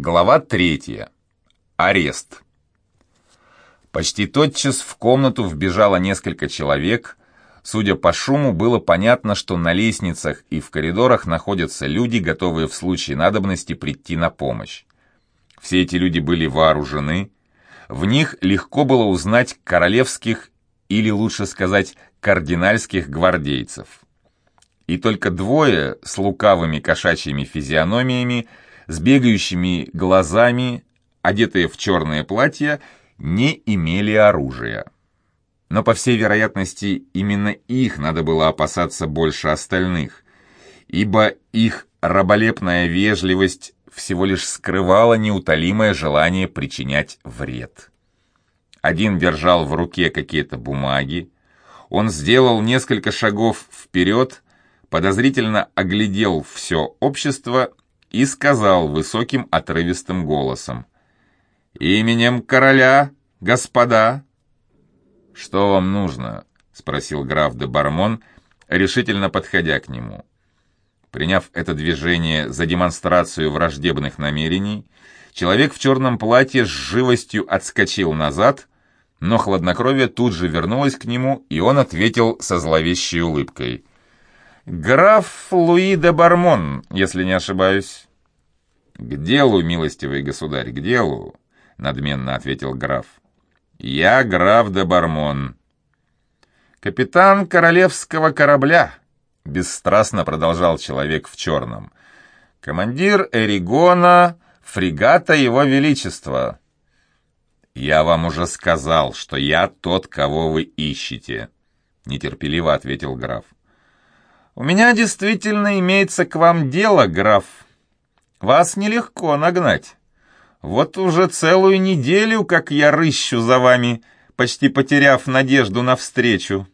Глава 3. Арест. Почти тотчас в комнату вбежало несколько человек. Судя по шуму, было понятно, что на лестницах и в коридорах находятся люди, готовые в случае надобности прийти на помощь. Все эти люди были вооружены. В них легко было узнать королевских, или лучше сказать, кардинальских гвардейцев. И только двое с лукавыми кошачьими физиономиями, с бегающими глазами, одетые в черное платье, не имели оружия. Но, по всей вероятности, именно их надо было опасаться больше остальных, ибо их раболепная вежливость всего лишь скрывала неутолимое желание причинять вред. Один держал в руке какие-то бумаги, он сделал несколько шагов вперед, подозрительно оглядел все общество и сказал высоким отрывистым голосом: «Именем короля, господа!» «Что вам нужно?» — спросил граф де Бармон, решительно подходя к нему. Приняв это движение за демонстрацию враждебных намерений, человек в черном платье с живостью отскочил назад, но хладнокровие тут же вернулось к нему, и он ответил со зловещей улыбкой: «Граф Луи де Бармон, если не ошибаюсь». «К делу, милостивый государь, к делу», — надменно ответил граф. «Я граф де Бармон». «Капитан королевского корабля», — бесстрастно продолжал человек в черном. «Командир Эригона, фрегата Его Величества». «Я вам уже сказал, что я тот, кого вы ищете», — нетерпеливо ответил граф. «У меня действительно имеется к вам дело, граф. Вас нелегко нагнать. Вот уже целую неделю, как я рыщу за вами, почти потеряв надежду на встречу».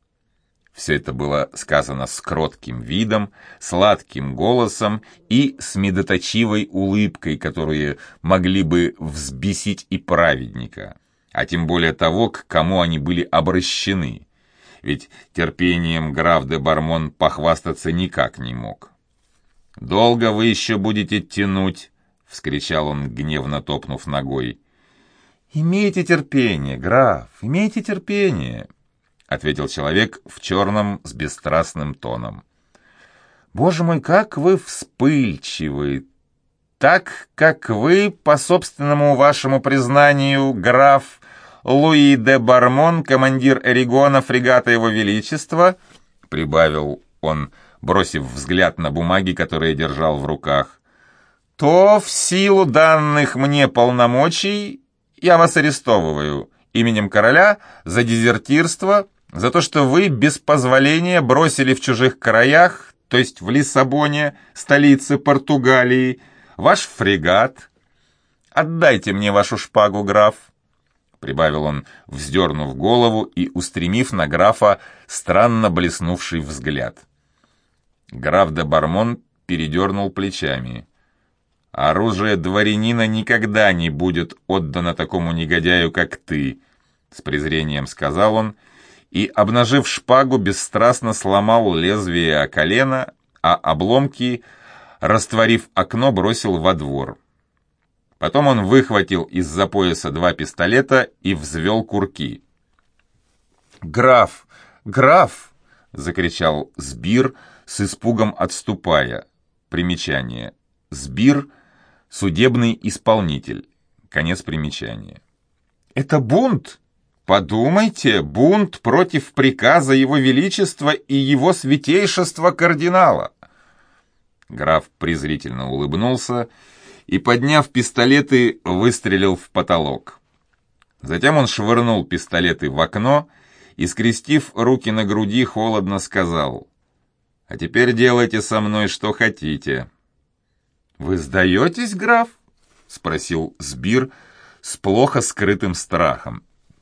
Все это было сказано с кротким видом, сладким голосом и с медоточивой улыбкой, которые могли бы взбесить и праведника, а тем более того, к кому они были обращены. Ведь терпением граф де Бармон похвастаться никак не мог. «Долго вы еще будете тянуть?» — вскричал он, гневно топнув ногой. «Имейте терпение, граф, имейте терпение», — ответил человек в черном с бесстрастным тоном. «Боже мой, как вы вспыльчивы! Так, как вы, по собственному вашему признанию, граф Луи де Бармон, командир Эригона, фрегата Его Величества», — прибавил он, бросив взгляд на бумаги, которые держал в руках, «то в силу данных мне полномочий я вас арестовываю именем короля за дезертирство, за то, что вы без позволения бросили в чужих краях, то есть в Лиссабоне, столице Португалии, ваш фрегат. Отдайте мне вашу шпагу, граф», — прибавил он, вздернув голову и устремив на графа странно блеснувший взгляд. Граф де Бармон передернул плечами. «Оружие дворянина никогда не будет отдано такому негодяю, как ты», — с презрением сказал он, и, обнажив шпагу, бесстрастно сломал лезвие о колено, а обломки, растворив окно, бросил во двор. Потом он выхватил из-за пояса 2 пистолета и взвел курки. «Граф! Граф!» — закричал Сбир, с испугом отступая. Примечание. Сбир — судебный исполнитель. Конец примечания. «Это бунт! Подумайте, бунт против приказа Его Величества и Его Святейшества кардинала!» Граф презрительно улыбнулся и, подняв пистолеты, выстрелил в потолок. Затем он швырнул пистолеты в окно и, скрестив руки на груди, холодно сказал: «А теперь делайте со мной что хотите». «Вы сдаетесь, граф?» — спросил Сбир с плохо скрытым страхом.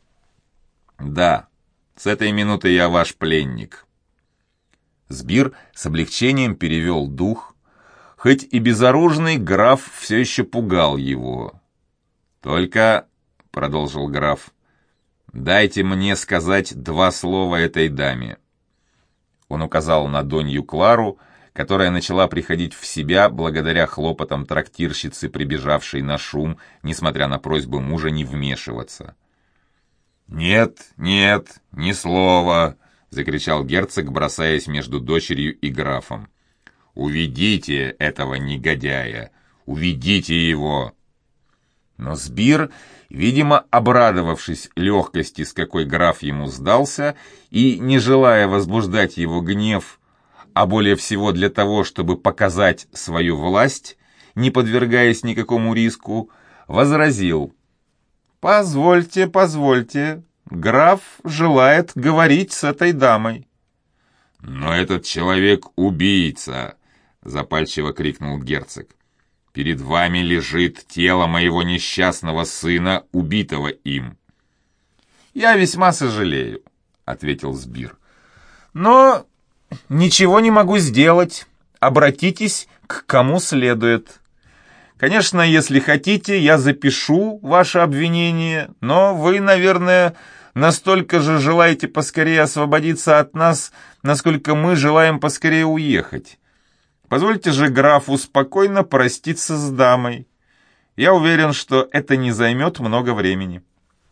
«Да, с этой минуты я ваш пленник». Сбир с облегчением перевел дух. Хоть и безоружный, граф все еще пугал его. «Только, — продолжил граф, — дайте мне сказать 2 слова этой даме». Он указал на Донью Клару, которая начала приходить в себя благодаря хлопотам трактирщицы, прибежавшей на шум, несмотря на просьбы мужа не вмешиваться. «Нет, нет, ни слова!» — закричал герцог, бросаясь между дочерью и графом. «Уведите этого негодяя! Уведите его!» Но Сбир, видимо, обрадовавшись легкости, с какой граф ему сдался, и не желая возбуждать его гнев, а более всего для того, чтобы показать свою власть, не подвергаясь никакому риску, возразил: «Позвольте, позвольте, граф желает говорить с этой дамой». «Но этот человек убийца!» — запальчиво крикнул герцог. «Перед вами лежит тело моего несчастного сына, убитого им». «Я весьма сожалею», — ответил Сбир. «Но ничего не могу сделать. Обратитесь к кому следует. Конечно, если хотите, я запишу ваше обвинение, но вы, наверное, настолько же желаете поскорее освободиться от нас, насколько мы желаем поскорее уехать. Позвольте же графу спокойно проститься с дамой. Я уверен, что это не займет много времени».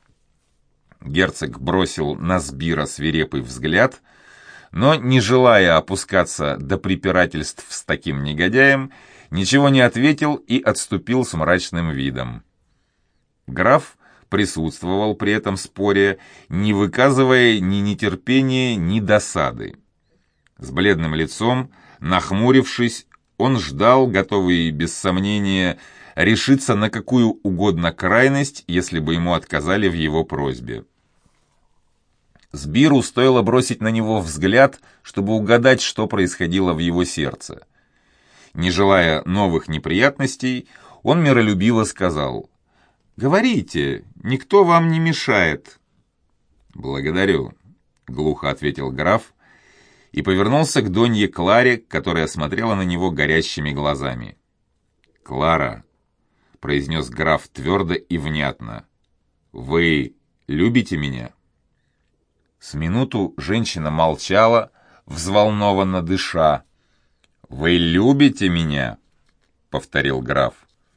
Герцог бросил на Сбира свирепый взгляд, но, не желая опускаться до препирательств с таким негодяем, ничего не ответил и отступил с мрачным видом. Граф присутствовал при этом споре, не выказывая ни нетерпения, ни досады. С бледным лицом, нахмурившись, он ждал, готовый без сомнения решиться на какую угодно крайность, если бы ему отказали в его просьбе. Сбиру стоило бросить на него взгляд, чтобы угадать, что происходило в его сердце. Не желая новых неприятностей, он миролюбиво сказал: «Говорите, никто вам не мешает». «Благодарю», — глухо ответил граф и повернулся к Донье Кларе, которая смотрела на него горящими глазами. «Клара», — произнес граф твердо и внятно, — «вы любите меня?» С минуту женщина молчала, взволнованно дыша. «Вы любите меня?» — повторил граф.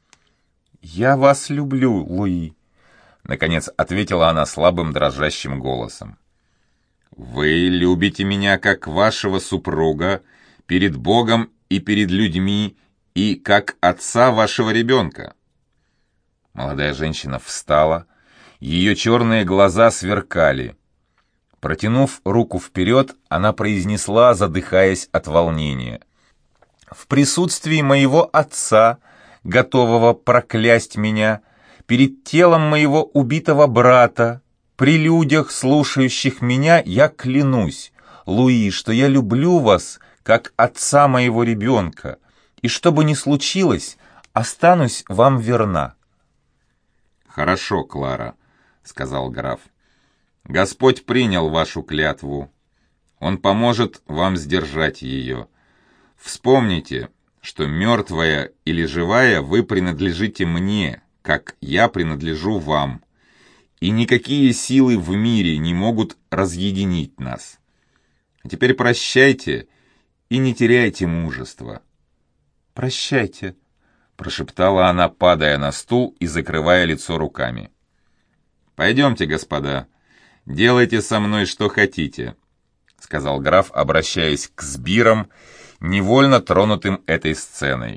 «Я вас люблю, Луи», — наконец ответила она слабым дрожащим голосом. «Вы любите меня как вашего супруга, перед Богом и перед людьми, и как отца вашего ребенка». Молодая женщина встала, ее черные глаза сверкали. Протянув руку вперед, она произнесла, задыхаясь от волнения: «В присутствии моего отца, готового проклясть меня, перед телом моего убитого брата, при людях, слушающих меня, я клянусь, Луи, что я люблю вас, как отца моего ребенка, и что бы ни случилось, останусь вам верна». «Хорошо, Клара», — сказал граф. «Господь принял вашу клятву. Он поможет вам сдержать ее. Вспомните, что мертвая или живая вы принадлежите мне, как я принадлежу вам, и никакие силы в мире не могут разъединить нас. А теперь прощайте и не теряйте мужества». «Прощайте», — прошептала она, падая на стул и закрывая лицо руками. «Пойдемте, господа, делайте со мной что хотите», — сказал граф, обращаясь к сбирам, невольно тронутым этой сценой.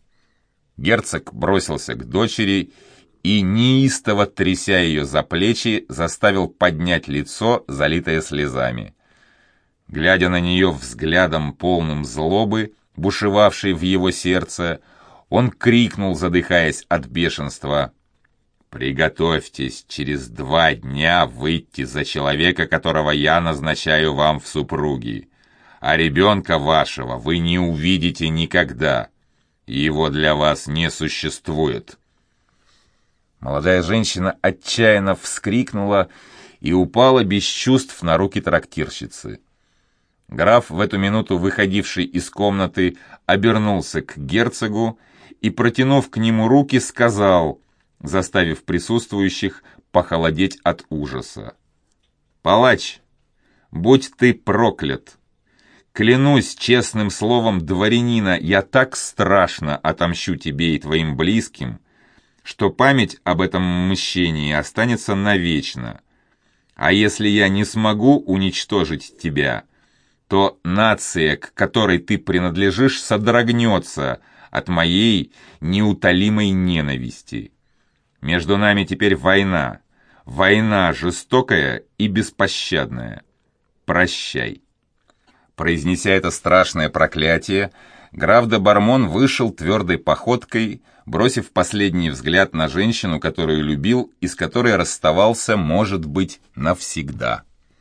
Герцог бросился к дочери и, неистово тряся ее за плечи, заставил поднять лицо, залитое слезами. Глядя на нее взглядом полным злобы, бушевавшей в его сердце, он крикнул, задыхаясь от бешенства: «Приготовьтесь через 2 дня выйти за человека, которого я назначаю вам в супруги, а ребенка вашего вы не увидите никогда. Его для вас не существует». Молодая женщина отчаянно вскрикнула и упала без чувств на руки трактирщицы. Граф, в эту минуту выходивший из комнаты, обернулся к герцогу и, протянув к нему руки, сказал, заставив присутствующих похолодеть от ужаса: «Палач, будь ты проклят! Клянусь честным словом дворянина, я так страшно отомщу тебе и твоим близким, что память об этом мщении останется навечно. А если я не смогу уничтожить тебя, то нация, к которой ты принадлежишь, содрогнется от моей неутолимой ненависти. Между нами теперь война, война жестокая и беспощадная. Прощай». Произнеся это страшное проклятие, граф де Бармон вышел твердой походкой, бросив последний взгляд на женщину, которую любил и с которой расставался, может быть, навсегда.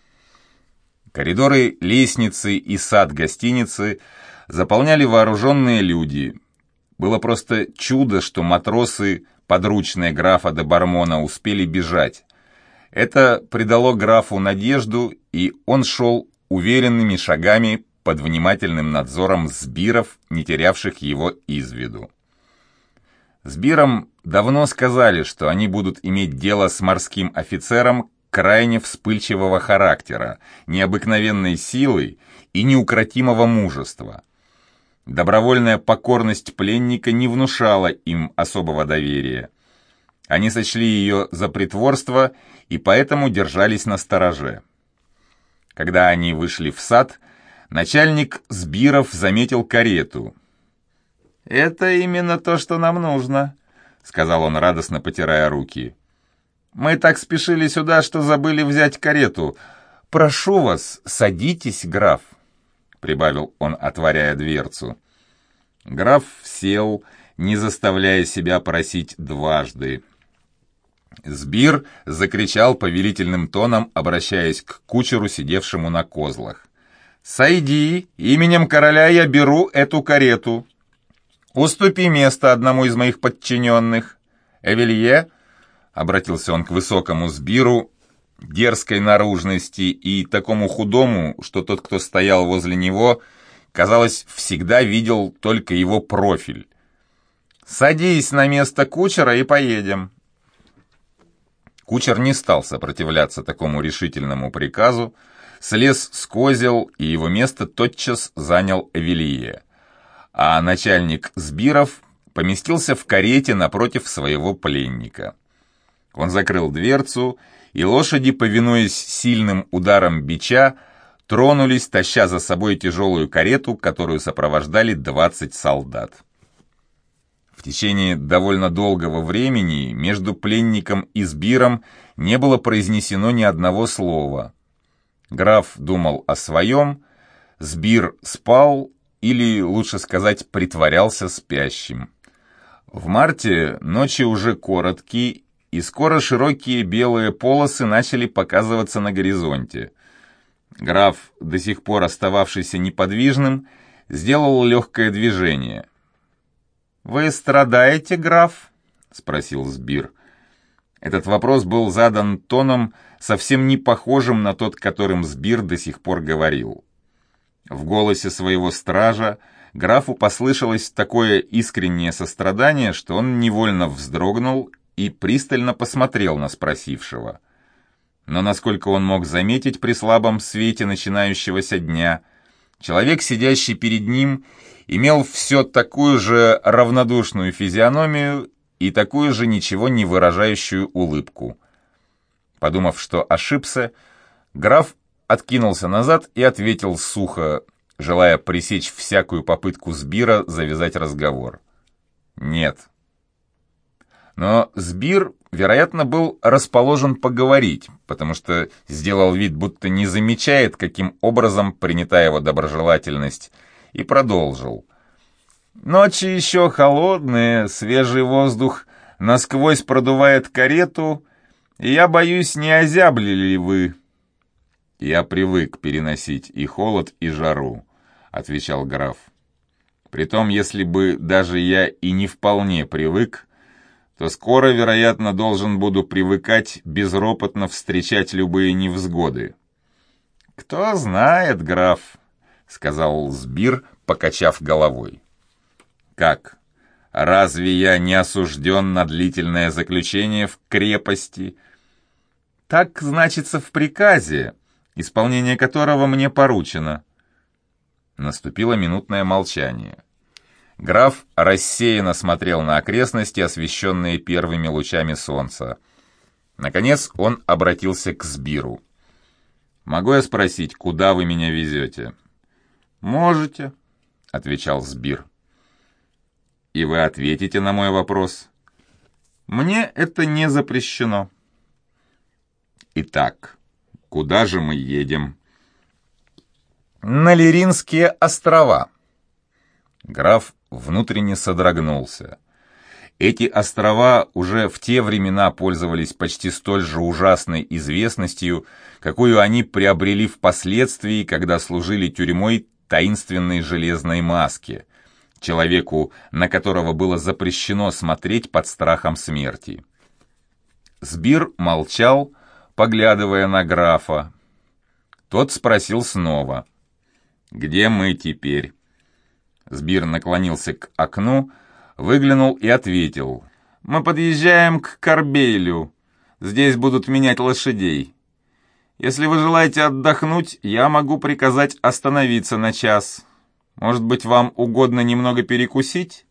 Коридоры лестницы и сад гостиницы заполняли вооруженные люди. Было просто чудо, что матросы, подручные графа де Бармона, успели бежать. Это придало графу надежду, и он шел уверенными шагами под внимательным надзором сбиров, не терявших его из виду. Сбирам давно сказали, что они будут иметь дело с морским офицером крайне вспыльчивого характера, необыкновенной силы и неукротимого мужества. Добровольная покорность пленника не внушала им особого доверия. Они сочли ее за притворство и поэтому держались настороже. Когда они вышли в сад, начальник сбиров заметил карету. «Это именно то, что нам нужно», — сказал он, радостно потирая руки. «Мы так спешили сюда, что забыли взять карету. Прошу вас, садитесь, граф», — прибавил он, отворяя дверцу. Граф сел, не заставляя себя просить дважды. Сбир закричал повелительным тоном, обращаясь к кучеру, сидевшему на козлах. «Сойди, именем короля я беру эту карету. Уступи место одному из моих подчиненных. Эвелье», — обратился он к высокому Сбиру, дерзкой наружности и такому худому, что тот, кто стоял возле него, казалось, всегда видел только его профиль. «Садись на место кучера и поедем». Кучер не стал сопротивляться такому решительному приказу, слез с козел, и его место тотчас занял Эвелье. А начальник сбиров поместился в карете напротив своего пленника. Он закрыл дверцу, и лошади, повинуясь сильным ударам бича, тронулись, таща за собой тяжелую карету, которую сопровождали 20 солдат. В течение довольно долгого времени между пленником и сбиром не было произнесено ни одного слова. Граф думал о своем, сбир спал, или, лучше сказать, притворялся спящим. В марте ночи уже короткие, и скоро широкие белые полосы начали показываться на горизонте. Граф, до сих пор остававшийся неподвижным, сделал легкое движение. «Вы страдаете, граф?» — спросил сбир. Этот вопрос был задан тоном, совсем не похожим на тот, которым сбир до сих пор говорил. В голосе своего стража графу послышалось такое искреннее сострадание, что он невольно вздрогнул и пристально посмотрел на спросившего. Но насколько он мог заметить при слабом свете начинающегося дня, человек, сидящий перед ним, имел все такую же равнодушную физиономию и такую же ничего не выражающую улыбку. Подумав, что ошибся, граф откинулся назад и ответил сухо, желая пресечь всякую попытку сбира завязать разговор. «Нет». Но сбир, вероятно, был расположен поговорить, потому что сделал вид, будто не замечает, каким образом принята его доброжелательность, и продолжил. «Ночи еще холодные, свежий воздух насквозь продувает карету, и я боюсь, не озябли ли вы?» «Я привык переносить и холод, и жару», — отвечал граф. «Притом, если бы даже я и не вполне привык, то скоро, вероятно, должен буду привыкать безропотно встречать любые невзгоды». «Кто знает, граф», — сказал сбир, покачав головой. «Как? Разве я не осужден на длительное заключение в крепости?» «Так значится в приказе, исполнение которого мне поручено». Наступило минутное молчание. Граф рассеянно смотрел на окрестности, освещенные первыми лучами солнца. Наконец он обратился к Сбиру. «Могу я спросить, куда вы меня везете?» «Можете», — отвечал Сбир. «И вы ответите на мой вопрос?» «Мне это не запрещено». «Итак, куда же мы едем?» «На Лиринские острова». Граф внутренне содрогнулся. Эти острова уже в те времена пользовались почти столь же ужасной известностью, какую они приобрели впоследствии, когда служили тюрьмой таинственной железной маски, человеку, на которого было запрещено смотреть под страхом смерти. Сбир молчал, поглядывая на графа. Тот спросил снова: «Где мы теперь?» Сбир наклонился к окну, выглянул и ответил: «Мы подъезжаем к Корбейлю. Здесь будут менять лошадей. Если вы желаете отдохнуть, я могу приказать остановиться на час. Может быть, вам угодно немного перекусить?»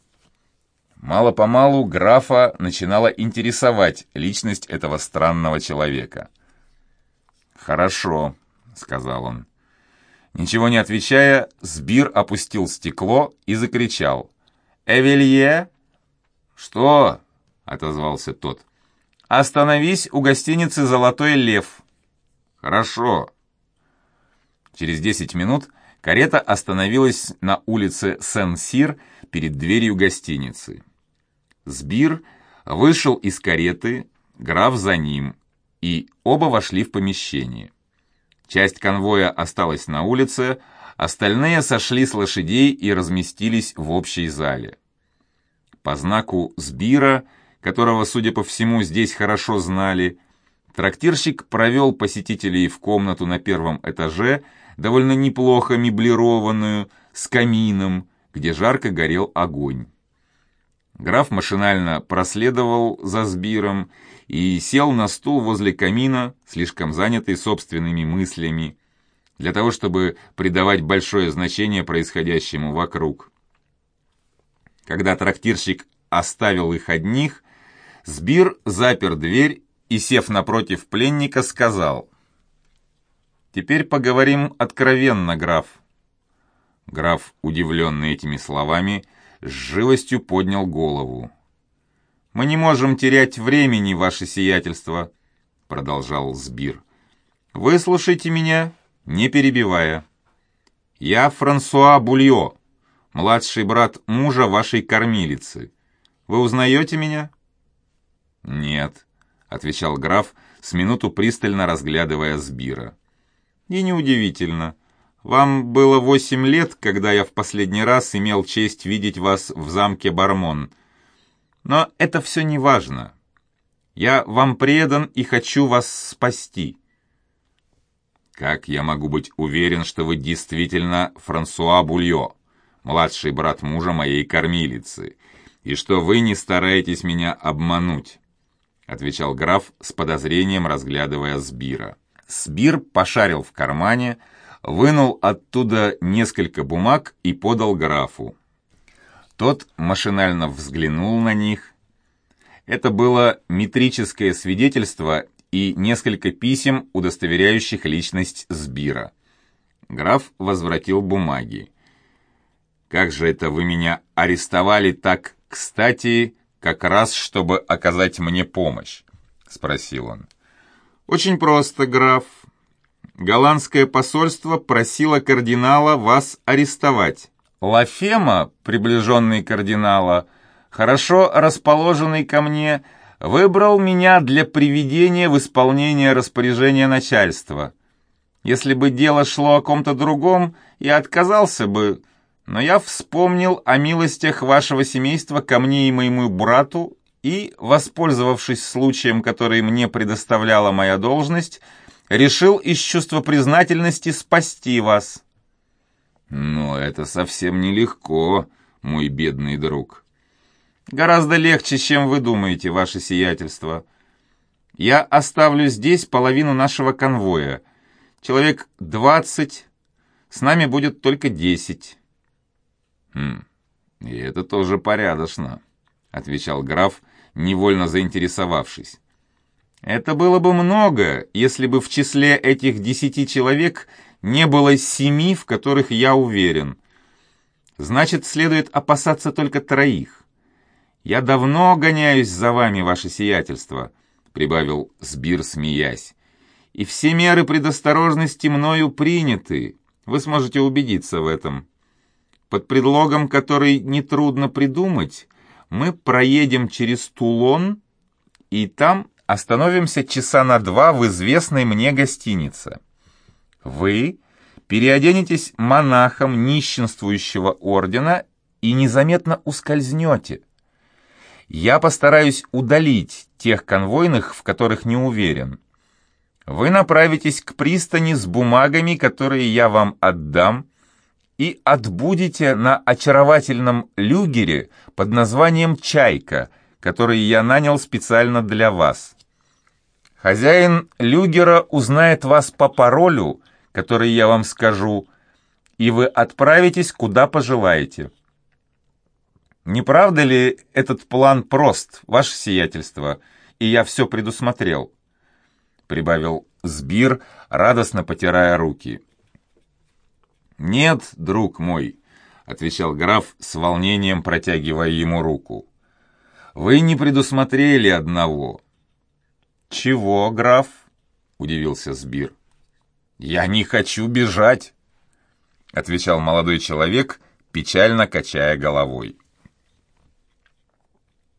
Мало-помалу графа начинала интересовать личность этого странного человека. «Хорошо», — сказал он. Ничего не отвечая, Сбир опустил стекло и закричал: «Эвелье!» «Что?» — отозвался тот. «Остановись у гостиницы «Золотой лев». «Хорошо». Через 10 минут карета остановилась на улице Сен-Сир перед дверью гостиницы. Сбир вышел из кареты, граф за ним, и оба вошли в помещение. Часть конвоя осталась на улице, остальные сошли с лошадей и разместились в общей зале. По знаку Сбира, которого, судя по всему, здесь хорошо знали, трактирщик провел посетителей в комнату на первом этаже, довольно неплохо меблированную, с камином, где жарко горел огонь. Граф машинально проследовал за Сбиром и сел на стул возле камина, слишком занятый собственными мыслями, для того, чтобы придавать большое значение происходящему вокруг. Когда трактирщик оставил их одних, Сбир запер дверь и, сев напротив пленника, сказал: «Теперь поговорим откровенно, граф». Граф, удивленный этими словами, с живостью поднял голову. «Мы не можем терять времени, ваше сиятельство», — продолжал Сбир. «Выслушайте меня, не перебивая. Я Франсуа Бульо, младший брат мужа вашей кормилицы. Вы узнаете меня?» «Нет», — отвечал граф, с минуту пристально разглядывая Сбира. «И неудивительно. Вам было 8 лет, когда я в последний раз имел честь видеть вас в замке Бармон. Но это все не важно. Я вам предан и хочу вас спасти». «Как я могу быть уверен, что вы действительно Франсуа Бульо, младший брат мужа моей кормилицы, и что вы не стараетесь меня обмануть?» — отвечал граф с подозрением, разглядывая Сбира. Сбир пошарил в кармане, вынул оттуда несколько бумаг и подал графу. Тот машинально взглянул на них. Это было метрическое свидетельство и несколько писем, удостоверяющих личность Сбира. Граф возвратил бумаги. «Как же это вы меня арестовали так кстати, как раз чтобы оказать мне помощь?» — спросил он. «Очень просто, граф. Голландское посольство просило кардинала вас арестовать. Лафема, приближенный кардинала, хорошо расположенный ко мне, выбрал меня для приведения в исполнение распоряжения начальства. Если бы дело шло о ком-то другом, я отказался бы, но я вспомнил о милостях вашего семейства ко мне и моему брату и, воспользовавшись случаем, который мне предоставляла моя должность, решил из чувства признательности спасти вас». «Но это совсем нелегко, мой бедный друг». «Гораздо легче, чем вы думаете, ваше сиятельство. Я оставлю здесь половину нашего конвоя, человек 20, с нами будет только 10. И это тоже порядочно, отвечал граф, невольно заинтересовавшись. Это было бы много, если бы в числе этих 10 человек не было 7, в которых я уверен. Значит, следует опасаться только 3. Я давно гоняюсь за вами, ваше сиятельство, прибавил Сбир, смеясь. И все меры предосторожности мною приняты. Вы сможете убедиться в этом. Под предлогом, который нетрудно придумать, мы проедем через Тулон и там остановимся часа на 2 в известной мне гостинице. Вы переоденетесь монахом нищенствующего ордена и незаметно ускользнете. Я постараюсь удалить тех конвойных, в которых не уверен. Вы направитесь к пристани с бумагами, которые я вам отдам, и отбудете на очаровательном люгере под названием «Чайка», который я нанял специально для вас. Хозяин люгера узнает вас по паролю, который я вам скажу, и вы отправитесь, куда пожелаете. Не правда ли этот план прост, ваше сиятельство, и я все предусмотрел?» Прибавил Сбир, радостно потирая руки. «Нет, друг мой», — отвечал граф с волнением, протягивая ему руку. «Вы не предусмотрели одного». «Чего, граф?» — удивился Сбир. «Я не хочу бежать», — отвечал молодой человек, печально качая головой.